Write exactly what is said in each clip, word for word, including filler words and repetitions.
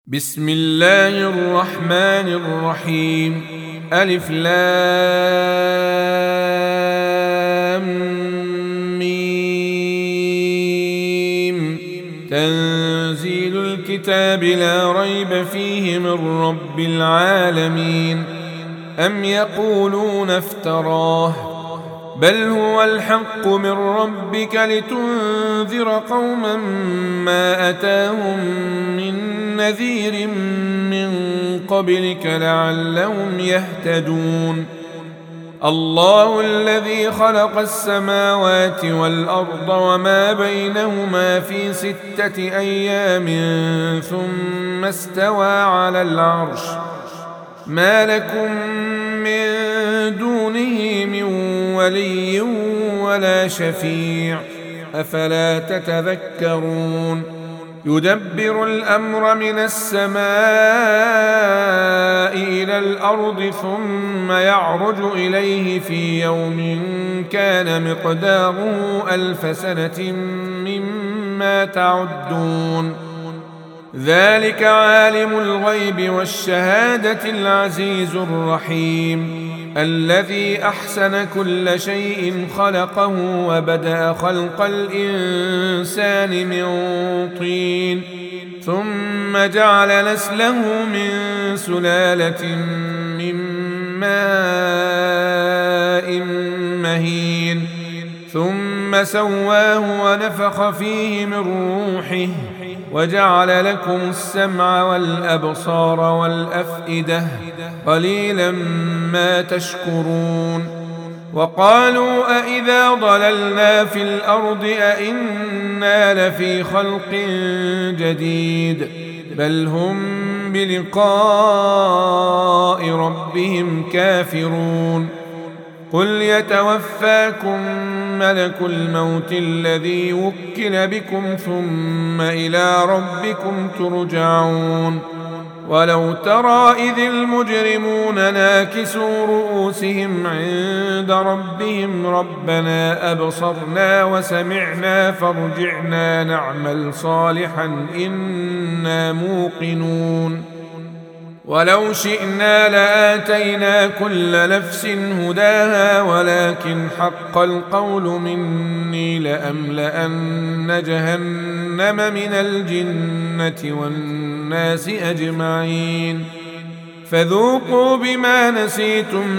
بسم الله الرحمن الرحيم. ألف لام ميم. تنزيل الكتاب لا ريب فيه من رب العالمين. أم يقولون افتراه بل هو الحق من ربك لتنذر قوما ما أتاهم من نذير من قبلك لعلهم يهتدون. الله الذي خلق السماوات والأرض وما بينهما في ستة أيام ثم استوى على العرش ما لكم من دونه من ولي ولا شفيع أفلا تتذكرون. يدبر الأمر من السماء إلى الأرض ثم يعرج إليه في يوم كان مقداره ألف سنة مما تعدون. ذلك عالم الغيب والشهادة العزيز الرحيم الذي أحسن كل شيء خلقه وبدأ خلق الإنسان من طين ثم جعل نسله من سلالة من ماء مهين ثم سواه ونفخ فيه من روحه وجعل لكم السمع والأبصار والأفئدة قليلا ما تشكرون. وقالوا أإذا ضللنا في الأرض أإنا لفي خلق جديد بل هم بلقاء ربهم كافرون. قل يتوفاكم ملك الموت الذي وكل بكم ثم إلى ربكم ترجعون. ولو ترى إذ المجرمون ناكسوا رؤوسهم عند ربهم ربنا أبصرنا وسمعنا فارجعنا نعمل صالحا إنا موقنون. ولو شئنا لآتينا كل نفس هداها ولكن حق القول مني لأملأن جهنم من الجنة والناس أجمعين. فذوقوا بما نسيتم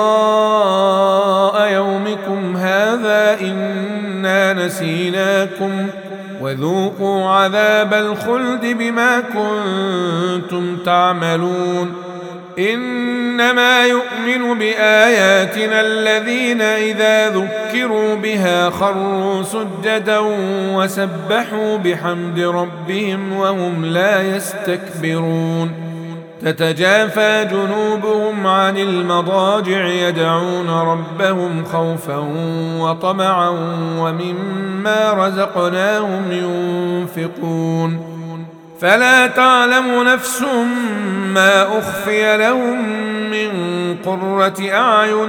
لقاء يومكم هذا إنا نسيناكم وذوقوا عذاب الخلد بما كنتم تعملون. إنما يؤمن بآياتنا الذين إذا ذكروا بها خروا سجدا وسبحوا بحمد ربهم وهم لا يستكبرون. تتجافى جنوبهم عن المضاجع يدعون ربهم خوفا وطمعا ومما رزقناهم ينفقون. فلا تعلم نفس ما أخفي لهم من قرة أعين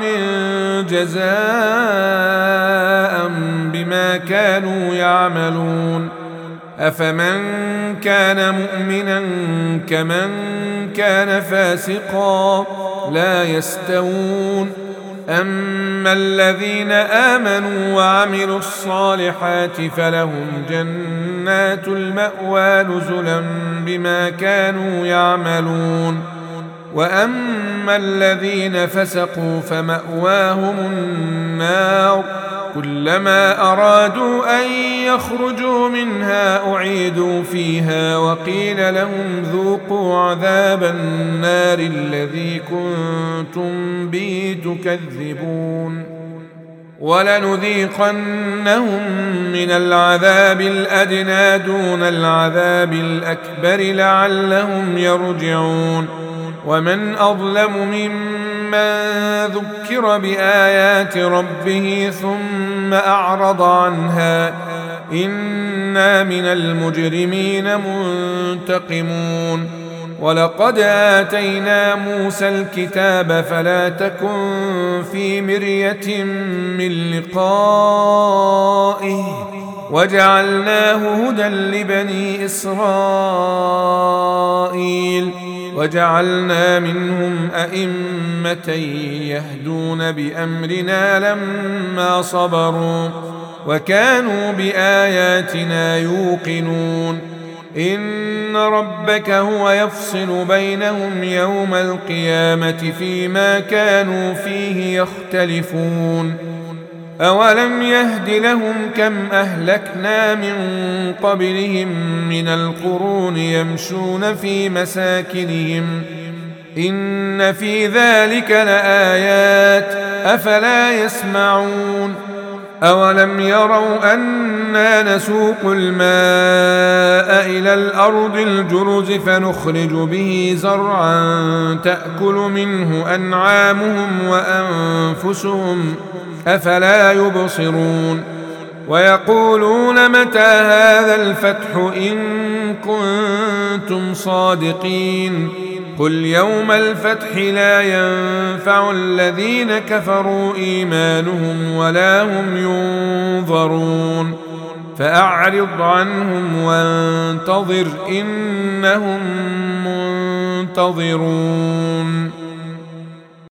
جزاء بما كانوا يعملون. أفمن كان مؤمنا كمن كان فاسقا لا يستوون. أما الذين آمنوا وعملوا الصالحات فلهم جنات المأوى نزلا بما كانوا يعملون. وأما الذين فسقوا فمأواهم النار كلما أرادوا أن يخرجوا منها أعيدوا فيها وقيل لهم ذوقوا عذاب النار الذي كنتم به تكذبون. ولنذيقنهم من العذاب الأدنى دون العذاب الأكبر لعلهم يرجعون. ومن أظلم ممن ذكر بآيات ربه ثم أعرض عنها إنا من المجرمين منتقمون. ولقد آتينا موسى الكتاب فلا تكن في مرية من لقائه وجعلناه هدى لبني إسرائيل وجعلنا منهم أئمة يهدون بأمرنا لما صبروا وكانوا بآياتنا يوقنون إن ربك هو يفصل بينهم يوم القيامة فيما كانوا فيه يختلفون أولم يهد لهم كم أهلكنا من قبلهم من القرون يمشون في مساكنهم إن في ذلك لآيات أفلا يسمعون أولم يروا أنا نسوق الماء إلى الأرض الجرز فنخرج به زرعا تأكل منه أنعامهم وأنفسهم أفلا يبصرون ويقولون متى هذا الفتح إن كنتم صادقين قل يوم الفتح لا ينفع الذين كفروا إيمانهم ولا هم ينظرون فأعرض عنهم وانتظر إنهم منتظرون.